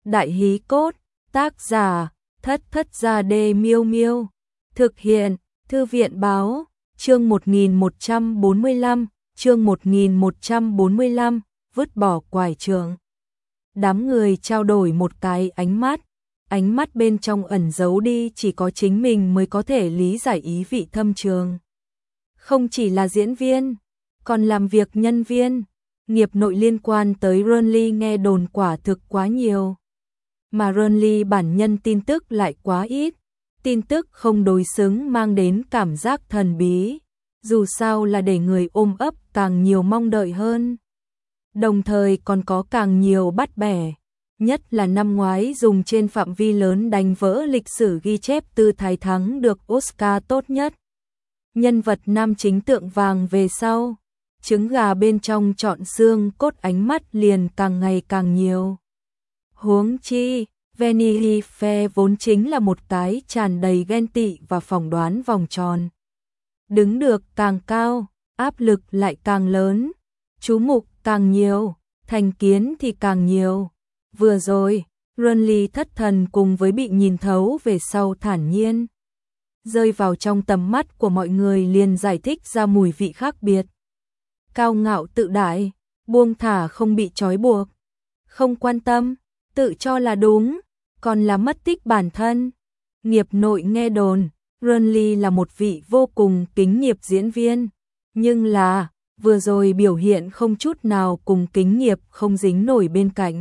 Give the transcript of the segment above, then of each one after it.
Đại hí cốt, tác giả, Thất Thất Gia Đê Miêu Miêu. Thực hiện, Thư viện báo, chương 1145, chương 1145, vứt bỏ quải trường. Đám người trao đổi một cái ánh mắt bên trong ẩn giấu đi chỉ có chính mình mới có thể lý giải ý vị thâm trường. Không chỉ là diễn viên, còn làm việc nhân viên, nghiệp nội liên quan tới Renly nghe đồn quả thực quá nhiều. Mà Renly bản nhân tin tức lại quá ít, tin tức không đối xứng mang đến cảm giác thần bí, dù sao là để người ôm ấp càng nhiều mong đợi hơn. Đồng thời còn có càng nhiều bắt bẻ, nhất là năm ngoái dùng trên phạm vi lớn đánh vỡ lịch sử ghi chép Tư Thái thắng được Oscar tốt nhất. Nhân vật nam chính tượng vàng về sau, trứng gà bên trong trọn xương cốt ánh mắt liền càng ngày càng nhiều. Huống chi, Vanity Fair vốn chính là một cái tràn đầy ghen tị và phỏng đoán vòng tròn. Đứng được càng cao, áp lực lại càng lớn, chú mục càng nhiều, thành kiến thì càng nhiều. Vừa rồi, Renly thất thần cùng với bị nhìn thấu về sau thản nhiên rơi vào trong tầm mắt của mọi người liền giải thích ra mùi vị khác biệt. Cao ngạo tự đại, buông thả không bị trói buộc, không quan tâm, tự cho là đúng, còn là mất tích bản thân. Nghiệp nội nghe đồn, Renly là một vị vô cùng kính nghiệp diễn viên, nhưng là, vừa rồi biểu hiện không chút nào cùng kính nghiệp không dính nổi bên cạnh.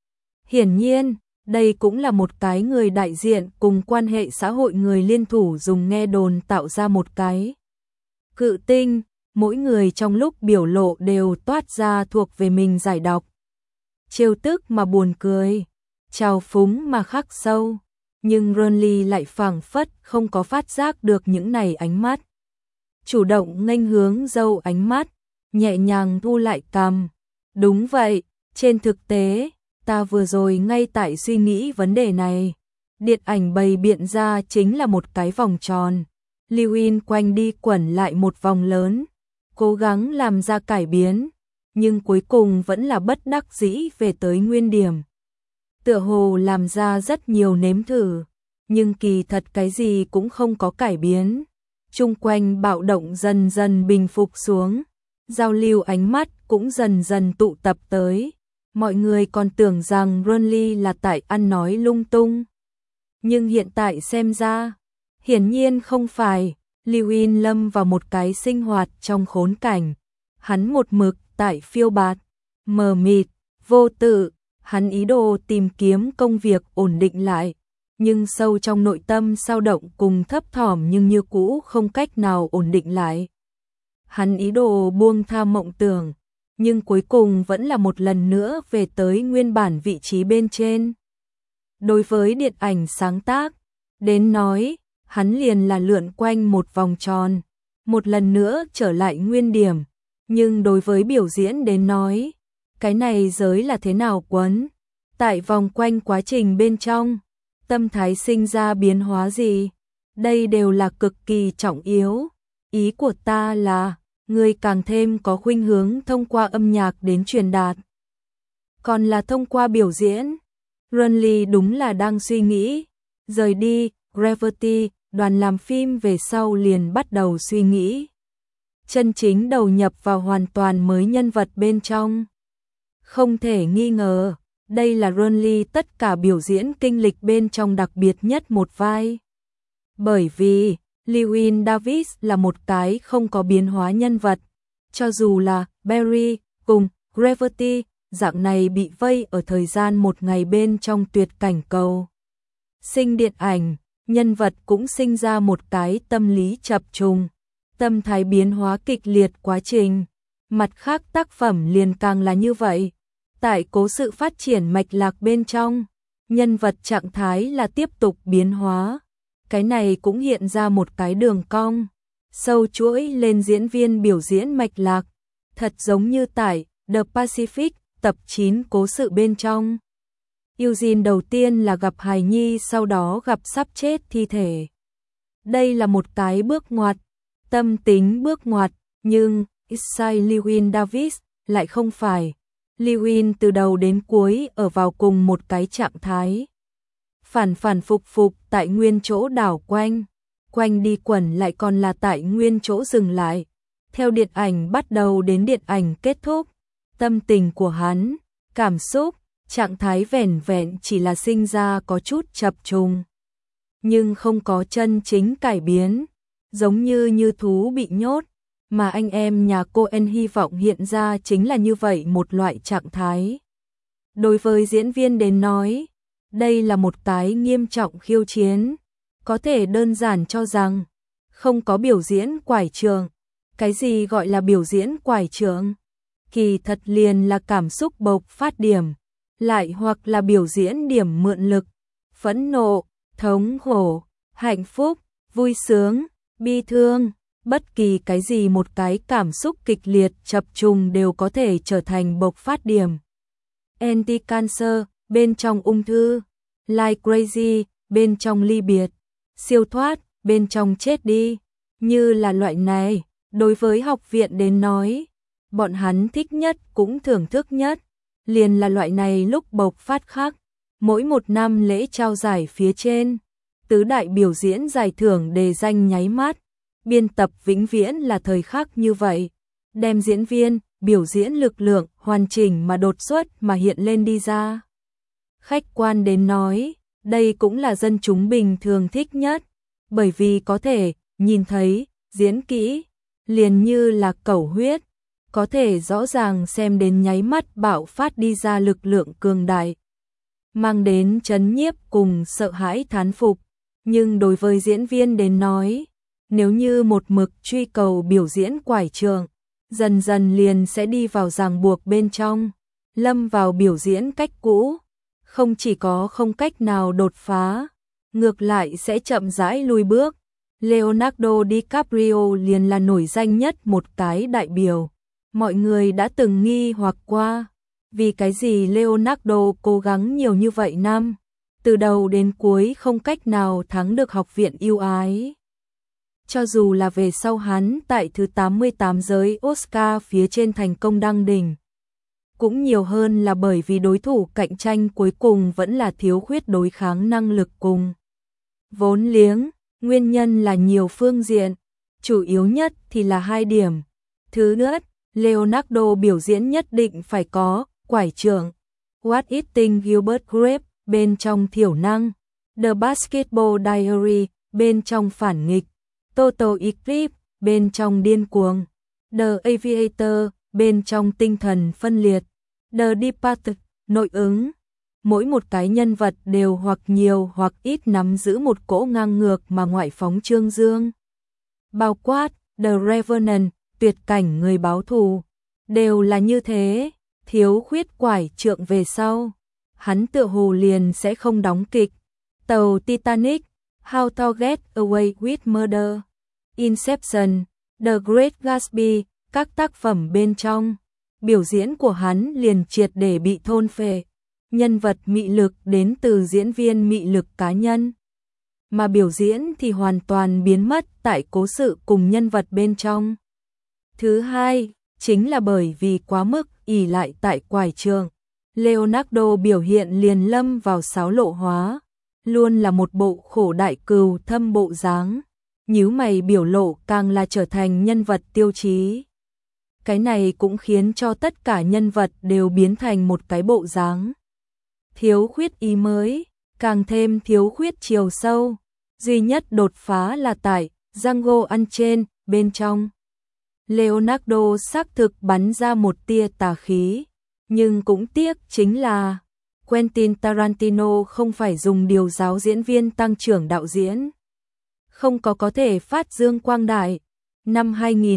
Hiển nhiên, đây cũng là một cái người đại diện cùng quan hệ xã hội người liên thủ dùng nghe đồn tạo ra một cái cự tinh, mỗi người trong lúc biểu lộ đều toát ra thuộc về mình giải độc. Trêu tức mà buồn cười, trào phúng mà khắc sâu, nhưng Renly lại phảng phất không có phát giác được những này ánh mắt. Chủ động nghênh hướng dâu ánh mắt, nhẹ nhàng thu lại cằm. Đúng vậy, trên thực tế, ta vừa rồi ngay tại suy nghĩ vấn đề này. Điện ảnh bày biện ra chính là một cái vòng tròn. Lewin quanh đi quẩn lại một vòng lớn, cố gắng làm ra cải biến, nhưng cuối cùng vẫn là bất đắc dĩ về tới nguyên điểm. Tựa hồ làm ra rất nhiều nếm thử, nhưng kỳ thật cái gì cũng không có cải biến. Chung quanh bạo động dần dần bình phục xuống, giao lưu ánh mắt cũng dần dần tụ tập tới. Mọi người còn tưởng rằng Renly là tại ăn nói lung tung. Nhưng hiện tại xem ra, hiển nhiên không phải. Lewin lâm vào một cái sinh hoạt trong khốn cảnh. Hắn một mực tại phiêu bạt, mờ mịt, vô tự. Hắn ý đồ tìm kiếm công việc ổn định lại, nhưng sâu trong nội tâm dao động cùng thấp thỏm nhưng như cũ không cách nào ổn định lại. Hắn ý đồ buông tha mộng tưởng, nhưng cuối cùng vẫn là một lần nữa về tới nguyên bản vị trí bên trên. Đối với điện ảnh sáng tác, đến nói, hắn liền là lượn quanh một vòng tròn, một lần nữa trở lại nguyên điểm. Nhưng đối với biểu diễn đến nói, cái này giới là thế nào quấn? Tại vòng quanh quá trình bên trong, tâm thái sinh ra biến hóa gì? Đây đều là cực kỳ trọng yếu. Ý của ta là, người càng thêm có khuynh hướng thông qua âm nhạc đến truyền đạt. Còn là thông qua biểu diễn. Renly đúng là đang suy nghĩ. Rời đi, Gravity, đoàn làm phim về sau liền bắt đầu suy nghĩ. Chân chính đầu nhập vào hoàn toàn mới nhân vật bên trong. Không thể nghi ngờ, đây là Renly tất cả biểu diễn kinh lịch bên trong đặc biệt nhất một vai. Bởi vì, Llewyn Davis là một cái không có biến hóa nhân vật. Cho dù là Barry cùng Gravity, dạng này bị vây ở thời gian một ngày bên trong tuyệt cảnh cầu sinh điện ảnh, nhân vật cũng sinh ra một cái tâm lý chập trùng, tâm thái biến hóa kịch liệt quá trình. Mặt khác tác phẩm liền càng là như vậy. Tại cố sự phát triển mạch lạc bên trong, nhân vật trạng thái là tiếp tục biến hóa. Cái này cũng hiện ra một cái đường cong, sâu chuỗi lên diễn viên biểu diễn mạch lạc, thật giống như tại The Pacific tập 9 cố sự bên trong. Eugene đầu tiên là gặp hài nhi, sau đó gặp sắp chết thi thể. Đây là một cái bước ngoặt, tâm tính bước ngoặt, nhưng Isai Llewyn Davis lại không phải. Lewin từ đầu đến cuối ở vào cùng một cái trạng thái. Phản phản phục phục tại nguyên chỗ đảo quanh. Quanh đi quẩn lại còn là tại nguyên chỗ dừng lại. Theo điện ảnh bắt đầu đến điện ảnh kết thúc. Tâm tình của hắn, cảm xúc, trạng thái vẻn vẹn chỉ là sinh ra có chút chập trùng. Nhưng không có chân chính cải biến. Giống như thú bị nhốt. Mà anh em nhà Coen hy vọng hiện ra chính là như vậy một loại trạng thái. Đối với diễn viên đến nói, đây là một cái nghiêm trọng khiêu chiến. Có thể đơn giản cho rằng, không có biểu diễn quải trường. Cái gì gọi là biểu diễn quải trường? Kỳ thật liền là cảm xúc bộc phát điểm, lại hoặc là biểu diễn điểm mượn lực, phẫn nộ, thống khổ, hạnh phúc, vui sướng, bi thương. Bất kỳ cái gì một cái cảm xúc kịch liệt chập trùng đều có thể trở thành bộc phát điểm. Anti-cancer, bên trong ung thư. Like crazy, bên trong ly biệt. Siêu thoát, bên trong chết đi. Như là loại này, đối với học viện đến nói, bọn hắn thích nhất cũng thưởng thức nhất. Liền là loại này lúc bộc phát khác. Mỗi một năm lễ trao giải phía trên, tứ đại biểu diễn giải thưởng đề danh nháy mắt. Biên tập vĩnh viễn là thời khắc như vậy, đem diễn viên, biểu diễn lực lượng hoàn chỉnh mà đột xuất mà hiện lên đi ra. Khách quan đến nói, đây cũng là dân chúng bình thường thích nhất, bởi vì có thể nhìn thấy, diễn kỹ, liền như là cẩu huyết, có thể rõ ràng xem đến nháy mắt bạo phát đi ra lực lượng cường đại, mang đến chấn nhiếp cùng sợ hãi thán phục. Nhưng đối với diễn viên đến nói, nếu như một mực truy cầu biểu diễn quải trường, dần dần liền sẽ đi vào ràng buộc bên trong, lâm vào biểu diễn cách cũ, không chỉ có không cách nào đột phá, ngược lại sẽ chậm rãi lùi bước. Leonardo DiCaprio liền là nổi danh nhất một cái đại biểu. Mọi người đã từng nghi hoặc qua, vì cái gì Leonardo cố gắng nhiều như vậy năm, từ đầu đến cuối không cách nào thắng được học viện yêu ái. Cho dù là về sau hắn tại thứ 88 giới Oscar phía trên thành công đăng đỉnh, cũng nhiều hơn là bởi vì đối thủ cạnh tranh cuối cùng vẫn là thiếu khuyết đối kháng năng lực cùng vốn liếng. Nguyên nhân là nhiều phương diện, chủ yếu nhất thì là 2 điểm. Thứ nhất, Leonardo biểu diễn nhất định phải có quải trường. What Eating Gilbert Grape bên trong thiểu năng, The Basketball Diary bên trong phản nghịch, Total Eclipse bên trong điên cuồng, The Aviator bên trong tinh thần phân liệt, The Departed nội ứng. Mỗi một cái nhân vật đều hoặc nhiều hoặc ít nắm giữ một cỗ ngang ngược mà ngoại phóng trương dương. Bao quát, The Revenant, tuyệt cảnh người báo thù, đều là như thế. Thiếu khuyết quải trượng về sau, hắn tựa hồ liền sẽ không đóng kịch. Tàu Titanic, How to Get Away with Murder, Inception, The Great Gatsby, các tác phẩm bên trong, biểu diễn của hắn liền triệt để bị thôn phệ. Nhân vật mị lực đến từ diễn viên mị lực cá nhân, mà biểu diễn thì hoàn toàn biến mất tại cố sự cùng nhân vật bên trong. Thứ hai, chính là bởi vì quá mức ỷ lại tại quải trường, Leonardo biểu hiện liền lâm vào xáo lộ hóa, luôn là một bộ khổ đại cừu thâm bộ dáng, nhíu mày biểu lộ càng là trở thành nhân vật tiêu chí. Cái này cũng khiến cho tất cả nhân vật đều biến thành một cái bộ dáng. Thiếu khuyết ý mới, càng thêm thiếu khuyết chiều sâu, duy nhất đột phá là tại Django Unchained bên trong. Leonardo xác thực bắn ra một tia tà khí, nhưng cũng tiếc chính là Quentin Tarantino không phải dùng điều giáo diễn viên tăng trưởng đạo diễn, không có thể phát dương quang đại. Năm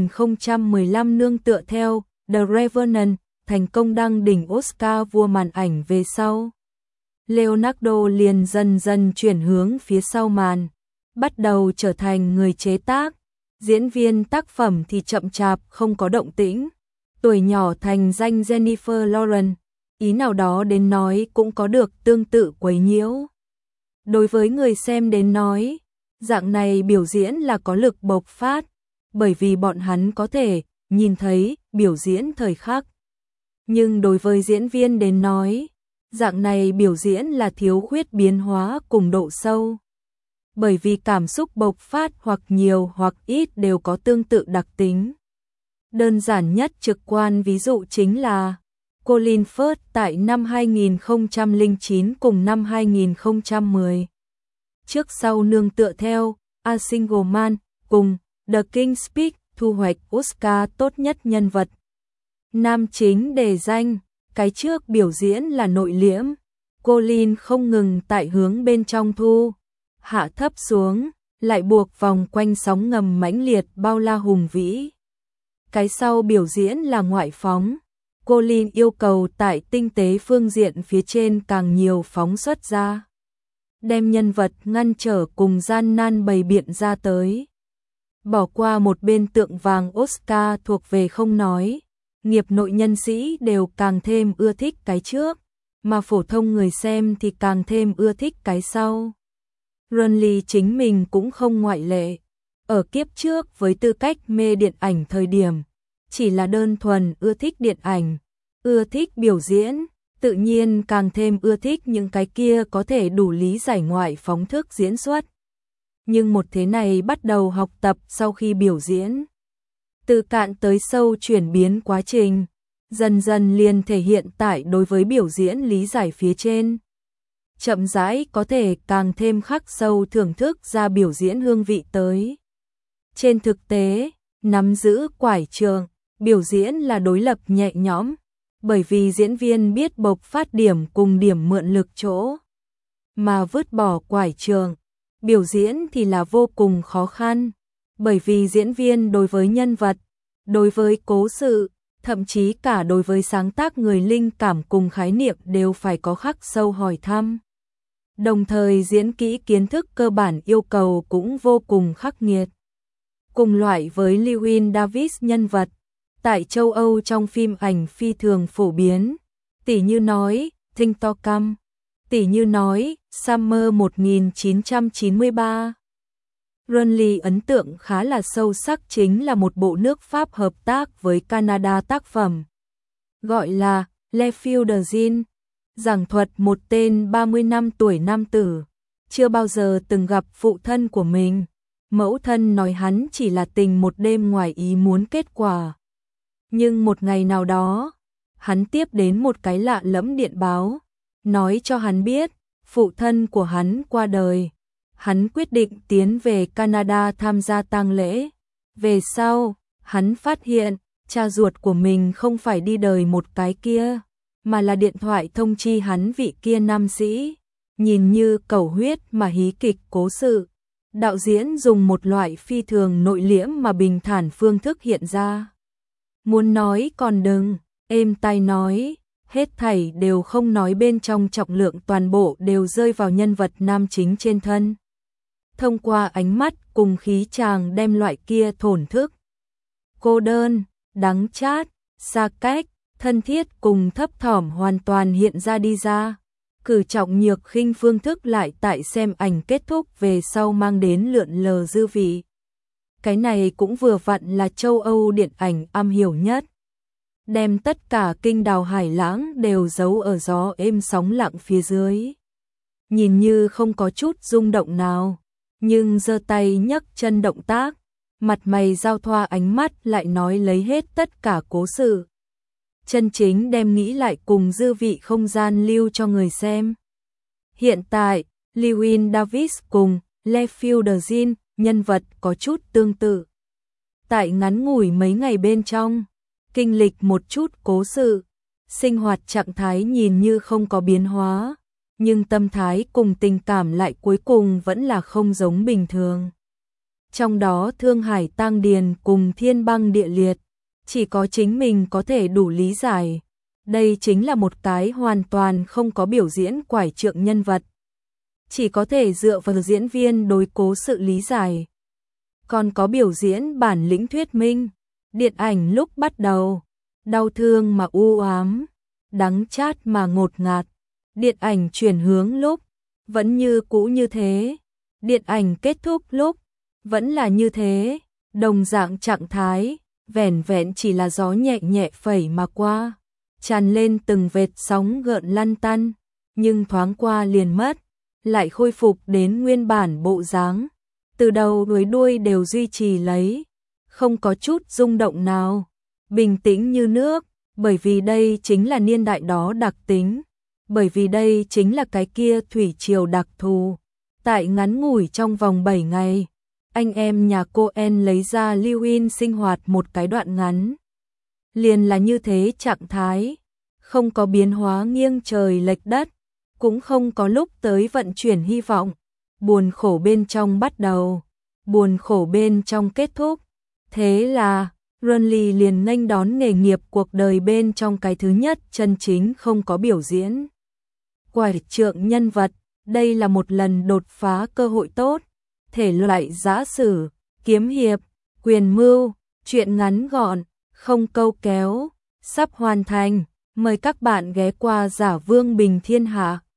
2015 nương tựa theo The Revenant thành công đăng đỉnh Oscar vua màn ảnh về sau, Leonardo liền dần dần chuyển hướng phía sau màn, bắt đầu trở thành người chế tác, diễn viên tác phẩm thì chậm chạp không có động tĩnh, tuổi nhỏ thành danh Jennifer Lawrence, ý nào đó đến nói cũng có được tương tự quấy nhiễu. Đối với người xem đến nói, dạng này biểu diễn là có lực bộc phát, bởi vì bọn hắn có thể nhìn thấy biểu diễn thời khắc. Nhưng đối với diễn viên đến nói, dạng này biểu diễn là thiếu khuyết biến hóa cùng độ sâu. Bởi vì cảm xúc bộc phát hoặc nhiều hoặc ít đều có tương tự đặc tính. Đơn giản nhất trực quan ví dụ chính là Colin Firth tại năm 2009 cùng năm 2010. Trước sau nương tựa theo A Single Man cùng The King's Speech thu hoạch Oscar tốt nhất nhân vật nam chính đề danh. Cái trước biểu diễn là nội liễm, Colin không ngừng tại hướng bên trong thu, hạ thấp xuống, lại buộc vòng quanh sóng ngầm mãnh liệt bao la hùng vĩ. Cái sau biểu diễn là ngoại phóng, Colin yêu cầu tại tinh tế phương diện phía trên càng nhiều phóng xuất ra. Đem nhân vật ngăn trở cùng gian nan bày biện ra tới. Bỏ qua một bên tượng vàng Oscar thuộc về không nói, nghiệp nội nhân sĩ đều càng thêm ưa thích cái trước, mà phổ thông người xem thì càng thêm ưa thích cái sau. Ronly chính mình cũng không ngoại lệ. Ở kiếp trước với tư cách mê điện ảnh thời điểm, chỉ là đơn thuần ưa thích điện ảnh, ưa thích biểu diễn, tự nhiên càng thêm ưa thích những cái kia có thể đủ lý giải ngoại phóng thức diễn xuất. Nhưng một thế này bắt đầu học tập sau khi biểu diễn. Từ cạn tới sâu chuyển biến quá trình, dần dần liền thể hiện tại đối với biểu diễn lý giải phía trên. Chậm rãi có thể càng thêm khắc sâu thưởng thức ra biểu diễn hương vị tới. Trên thực tế, nắm giữ quải trường, biểu diễn là đối lập nhẹ nhõm, bởi vì diễn viên biết bộc phát điểm cùng điểm mượn lực chỗ. Mà vứt bỏ quải trường, biểu diễn thì là vô cùng khó khăn, bởi vì diễn viên đối với nhân vật, đối với cố sự, thậm chí cả đối với sáng tác người linh cảm cùng khái niệm đều phải có khắc sâu hỏi thăm. Đồng thời diễn kỹ kiến thức cơ bản yêu cầu cũng vô cùng khắc nghiệt. Cùng loại với Llewyn Davis nhân vật, tại châu Âu trong phim ảnh phi thường phổ biến, tỉ như nói, Think To Come, tỉ như nói, Summer 1993. Ronly ấn tượng khá là sâu sắc chính là một bộ nước Pháp hợp tác với Canada tác phẩm, gọi là Le Feu de Jean, giảng thuật một tên 30 năm tuổi nam tử, chưa bao giờ từng gặp phụ thân của mình. Mẫu thân nói hắn chỉ là tình một đêm ngoài ý muốn kết quả. Nhưng một ngày nào đó, hắn tiếp đến một cái lạ lẫm điện báo, nói cho hắn biết, phụ thân của hắn qua đời. Hắn quyết định tiến về Canada tham gia tang lễ. Về sau, hắn phát hiện, cha ruột của mình không phải đi đời một cái kia, mà là điện thoại thông chi hắn vị kia nam sĩ. Nhìn như cầu huyết mà hí kịch cố sự. Đạo diễn dùng một loại phi thường nội liễm mà bình thản phương thức hiện ra. Muốn nói còn đừng, êm tai nói, hết thảy đều không nói bên trong trọng lượng toàn bộ đều rơi vào nhân vật nam chính trên thân. Thông qua ánh mắt cùng khí chàng đem loại kia thổn thức, cô đơn, đắng chát, xa cách, thân thiết cùng thấp thỏm hoàn toàn hiện ra đi ra. Cử trọng nhược khinh phương thức lại tại xem ảnh kết thúc về sau mang đến lượn lờ dư vị. Cái này cũng vừa vặn là châu Âu điện ảnh am hiểu nhất. Đem tất cả kinh đào hải lãng đều giấu ở gió êm sóng lặng phía dưới. Nhìn như không có chút rung động nào, nhưng giơ tay nhấc chân động tác, mặt mày giao thoa ánh mắt lại nói lấy hết tất cả cố sự. Chân chính đem nghĩ lại cùng dư vị không gian lưu cho người xem. Hiện tại, Llewyn Davis cùng Le Feu de Jean nhân vật có chút tương tự. Tại ngắn ngủi mấy ngày bên trong, kinh lịch một chút cố sự, sinh hoạt trạng thái nhìn như không có biến hóa, nhưng tâm thái cùng tình cảm lại cuối cùng vẫn là không giống bình thường. Trong đó Thương Hải Tang Điền cùng Thiên Băng Địa Liệt, chỉ có chính mình có thể đủ lý giải. Đây chính là một cái hoàn toàn không có biểu diễn quải trượng nhân vật. Chỉ có thể dựa vào diễn viên đối cố sự lý giải. Còn có biểu diễn bản lĩnh thuyết minh. Điện ảnh lúc bắt đầu, đau thương mà u ám, đắng chát mà ngột ngạt. Điện ảnh chuyển hướng lúc, vẫn như cũ như thế. Điện ảnh kết thúc lúc, vẫn là như thế. Đồng dạng trạng thái, vẻn vẹn chỉ là gió nhẹ nhẹ phẩy mà qua. tràn lên từng vệt sóng gợn lăn tăn, nhưng thoáng qua liền mất, lại khôi phục đến nguyên bản bộ dáng, từ đầu đuôi đuôi đều duy trì lấy, không có chút rung động nào, bình tĩnh như nước, bởi vì đây chính là niên đại đó đặc tính, bởi vì đây chính là cái kia thủy triều đặc thù. Tại ngắn ngủi trong vòng 7 ngày, anh em nhà cô En lấy ra lưu in sinh hoạt một cái đoạn ngắn. Liền là như thế trạng thái, không có biến hóa nghiêng trời lệch đất, cũng không có lúc tới vận chuyển hy vọng, buồn khổ bên trong bắt đầu, buồn khổ bên trong kết thúc. Thế là, Runley liền nghênh đón nghề nghiệp cuộc đời bên trong cái thứ nhất chân chính không có biểu diễn. Quải trượng nhân vật, đây là một lần đột phá cơ hội tốt, thể loại giã sử, kiếm hiệp, quyền mưu, truyện ngắn gọn, không câu kéo, sắp hoàn thành, mời các bạn ghé qua Giả Vương Bình Thiên Hạ.